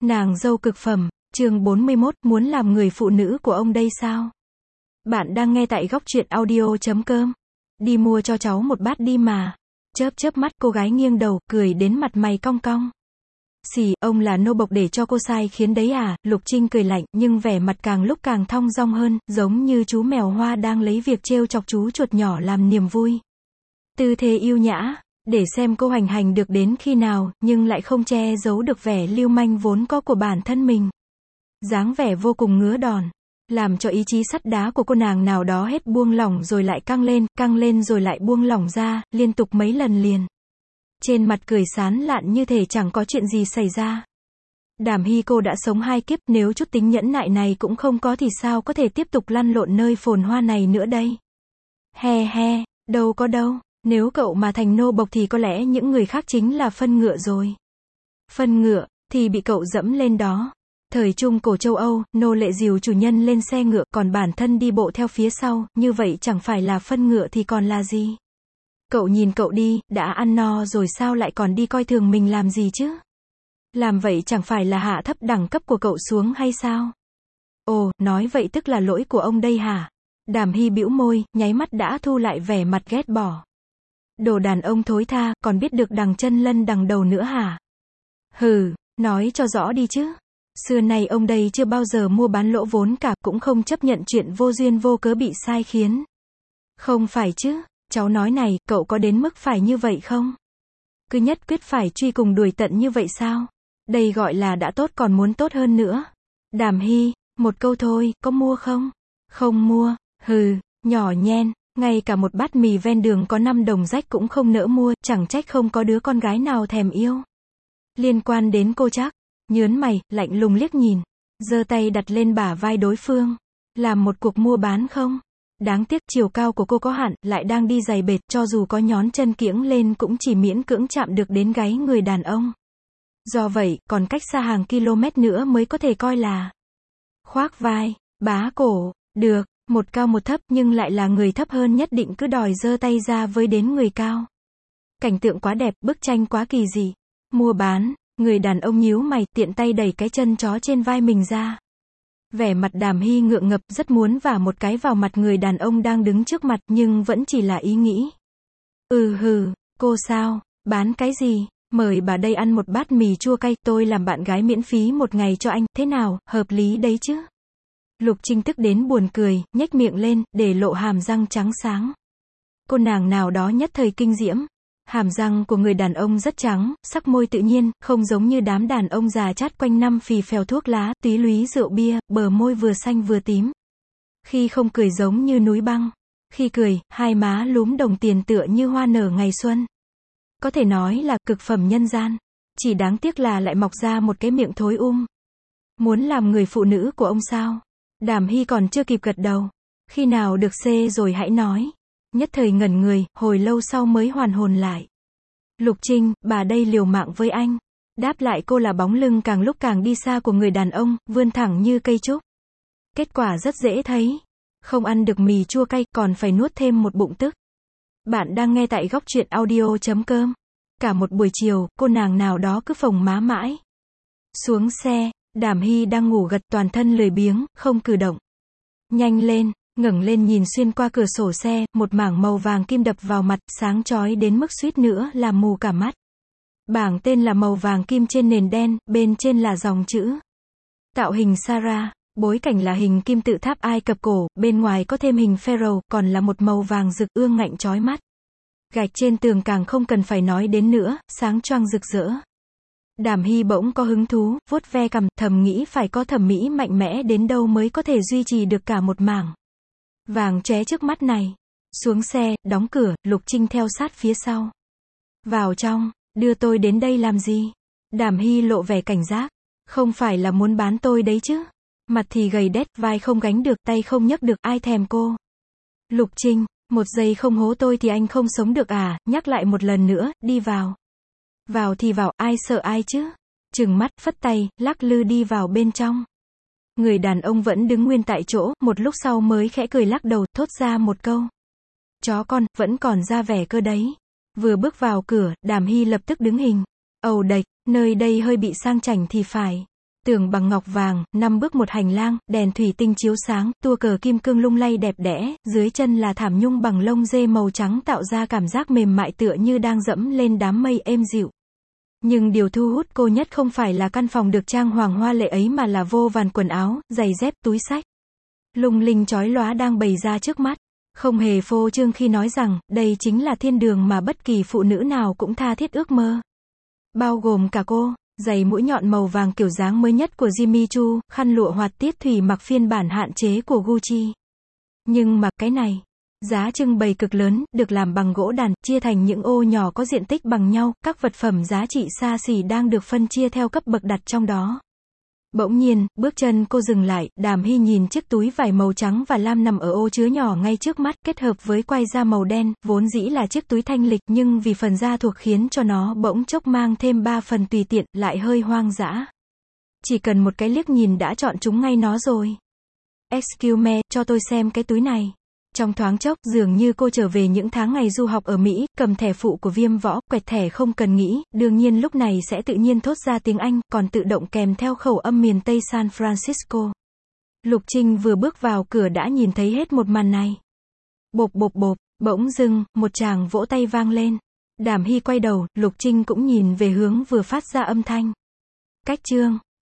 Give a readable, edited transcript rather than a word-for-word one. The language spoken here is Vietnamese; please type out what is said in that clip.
Nàng dâu cực phẩm, chương 41, muốn làm người phụ nữ của ông đây sao? Bạn đang nghe tại góc truyện audio.com. Đi mua cho cháu một bát đi mà. Chớp mắt cô gái nghiêng đầu, cười đến mặt mày cong cong. Xì, ông là nô bộc để cho cô sai khiến đấy à? Lục Trinh cười lạnh, nhưng vẻ mặt càng lúc càng thong dong hơn, giống như chú mèo hoa đang lấy việc trêu chọc chú chuột nhỏ làm niềm vui. Tư thế yêu nhã, để xem cô hành hành được đến khi nào, nhưng lại không che giấu được vẻ lưu manh vốn có của bản thân mình. Dáng vẻ vô cùng ngứa đòn, làm cho ý chí sắt đá của cô nàng nào đó hết buông lỏng rồi lại căng lên rồi lại buông lỏng ra, liên tục mấy lần liền. Trên mặt cười sán lạn như thể chẳng có chuyện gì xảy ra. Đàm Hy cô đã sống 2 kiếp, nếu chút tính nhẫn nại này cũng không có thì sao có thể tiếp tục lăn lộn nơi phồn hoa này nữa đây. He, đâu có đâu. Nếu cậu mà thành nô bộc thì có lẽ những người khác chính là phân ngựa rồi. Phân ngựa, thì bị cậu dẫm lên đó. Thời trung cổ châu Âu, nô lệ dìu chủ nhân lên xe ngựa, còn bản thân đi bộ theo phía sau, như vậy chẳng phải là phân ngựa thì còn là gì? Cậu nhìn cậu đi, đã ăn no rồi sao lại còn đi coi thường mình làm gì chứ? Làm vậy chẳng phải là hạ thấp đẳng cấp của cậu xuống hay sao? Ồ, nói vậy tức là lỗi của ông đây hả? Đàm Hy bĩu môi, nháy mắt đã thu lại vẻ mặt ghét bỏ. Đồ đàn ông thối tha, còn biết được đằng chân lân đằng đầu nữa hả? Hừ, nói cho rõ đi chứ. Xưa nay ông đây chưa bao giờ mua bán lỗ vốn cả, cũng không chấp nhận chuyện vô duyên vô cớ bị sai khiến. Không phải chứ, cháu nói này, cậu có đến mức phải như vậy không? Cứ nhất quyết phải truy cùng đuổi tận như vậy sao? Đây gọi là đã tốt còn muốn tốt hơn nữa. Đàm Hy, một câu thôi, có mua không? Không mua, hừ, nhỏ nhen. Ngay cả một bát mì ven đường có 5 đồng rách cũng không nỡ mua, chẳng trách không có đứa con gái nào thèm yêu. Liên quan đến cô chắc, nhớn mày, lạnh lùng liếc nhìn, giơ tay đặt lên bả vai đối phương. Làm một cuộc mua bán không? Đáng tiếc chiều cao của cô có hạn, lại đang đi giày bệt, cho dù có nhón chân kiễng lên cũng chỉ miễn cưỡng chạm được đến gáy người đàn ông. Do vậy, còn cách xa hàng km nữa mới có thể coi là khoác vai, bá cổ, được. Một cao một thấp nhưng lại là người thấp hơn nhất định cứ đòi giơ tay ra với đến người cao. Cảnh tượng quá đẹp, bức tranh quá kỳ dị. Mua bán, người đàn ông nhíu mày, tiện tay đẩy cái chân chó trên vai mình ra. Vẻ mặt Đàm Hy ngượng ngập, rất muốn vả một cái vào mặt người đàn ông đang đứng trước mặt, nhưng vẫn chỉ là ý nghĩ. Cô sao, bán cái gì? Mời bà đây ăn một bát mì chua cay, tôi làm bạn gái miễn phí một ngày cho anh, thế nào, hợp lý đấy chứ? Lục Trinh tức đến buồn cười, nhếch miệng lên, để lộ hàm răng trắng sáng. Cô nàng nào đó nhất thời kinh diễm. Hàm răng của người đàn ông rất trắng, sắc môi tự nhiên, không giống như đám đàn ông già chát quanh năm phì phèo thuốc lá, túy lúy rượu bia, bờ môi vừa xanh vừa tím. Khi không cười giống như núi băng. Khi cười, hai má lúm đồng tiền tựa như hoa nở ngày xuân. Có thể nói là cực phẩm nhân gian. Chỉ đáng tiếc là lại mọc ra một cái miệng thối Muốn làm người phụ nữ của ông sao? Đàm Hy còn chưa kịp gật đầu. Khi nào được xê rồi hãy nói. Nhất thời ngẩn người, hồi lâu sau mới hoàn hồn lại. Lục Trinh, bà đây liều mạng với anh. Đáp lại cô là bóng lưng càng lúc càng đi xa của người đàn ông, vươn thẳng như cây trúc. Kết quả rất dễ thấy. Không ăn được mì chua cay, còn phải nuốt thêm một bụng tức. Bạn đang nghe tại góc truyện audio.com. Cả một buổi chiều, cô nàng nào đó cứ phồng má mãi. Xuống xe. Đàm Hy đang ngủ gật, toàn thân lười biếng, không cử động. Nhanh lên, ngẩng lên nhìn xuyên qua cửa sổ xe, một mảng màu vàng kim đập vào mặt, sáng chói đến mức suýt nữa làm mù cả mắt. Bảng tên là màu vàng kim trên nền đen, bên trên là dòng chữ. Tạo hình Sarah, bối cảnh là hình kim tự tháp Ai Cập cổ, bên ngoài có thêm hình Pharaoh, còn là một màu vàng rực ương ngạnh chói mắt. Gạch trên tường càng không cần phải nói đến nữa, sáng choang rực rỡ. Đàm Hy bỗng có hứng thú, vuốt ve cằm, thầm nghĩ phải có thẩm mỹ mạnh mẽ đến đâu mới có thể duy trì được cả một mảng vàng chóe trước mắt này. Xuống xe, đóng cửa, Lục Trinh theo sát phía sau. Vào trong, đưa tôi đến đây làm gì? Đàm Hy lộ vẻ cảnh giác. Không phải là muốn bán tôi đấy chứ? Mặt thì gầy đét, vai không gánh được, tay không nhấc được, ai thèm cô? Lục Trinh, một giây không hố tôi thì anh không sống được à? Nhắc lại một lần nữa, đi vào. Vào thì vào, ai sợ ai chứ? Trừng mắt, phất tay, lắc lư đi vào bên trong. Người đàn ông vẫn đứng nguyên tại chỗ, một lúc sau mới khẽ cười lắc đầu, thốt ra một câu. Chó con, vẫn còn ra vẻ cơ đấy. Vừa bước vào cửa, Đàm Hy lập tức đứng hình. Ầu đệch, nơi đây hơi bị sang chảnh thì phải. Tường bằng ngọc vàng, 5 bước một hành lang, đèn thủy tinh chiếu sáng, tua cờ kim cương lung lay đẹp đẽ, dưới chân là thảm nhung bằng lông dê màu trắng tạo ra cảm giác mềm mại tựa như đang dẫm lên đám mây êm dịu. Nhưng điều thu hút cô nhất không phải là căn phòng được trang hoàng hoa lệ ấy mà là vô vàn quần áo, giày dép, túi xách. Lung linh chói lóa đang bày ra trước mắt. Không hề phô trương khi nói rằng, đây chính là thiên đường mà bất kỳ phụ nữ nào cũng tha thiết ước mơ. Bao gồm cả cô. Giày mũi nhọn màu vàng kiểu dáng mới nhất của Jimmy Choo, khăn lụa hoạt tiết thủy mặc phiên bản hạn chế của Gucci. Nhưng mà cái này, giá trưng bày cực lớn, được làm bằng gỗ đàn, chia thành những ô nhỏ có diện tích bằng nhau, các vật phẩm giá trị xa xỉ đang được phân chia theo cấp bậc đặt trong đó. Bỗng nhiên, bước chân cô dừng lại, Đàm Hy nhìn chiếc túi vải màu trắng và lam nằm ở ô chứa nhỏ ngay trước mắt, kết hợp với quai da màu đen, vốn dĩ là chiếc túi thanh lịch, nhưng vì phần da thuộc khiến cho nó bỗng chốc mang thêm 3 phần tùy tiện, lại hơi hoang dã. Chỉ cần một cái liếc nhìn đã chọn chúng ngay nó rồi. Excuse me, cho tôi xem cái túi này. Trong thoáng chốc, dường như cô trở về những tháng ngày du học ở Mỹ, cầm thẻ phụ của Viêm Võ, quẹt thẻ không cần nghĩ, đương nhiên lúc này sẽ tự nhiên thốt ra tiếng Anh, còn tự động kèm theo khẩu âm miền Tây San Francisco. Lục Trinh vừa bước vào cửa đã nhìn thấy hết một màn này. Bộp bộp bộp, bỗng dưng, một tràng vỗ tay vang lên. Đàm Hy quay đầu, Lục Trinh cũng nhìn về hướng vừa phát ra âm thanh. Cách chương.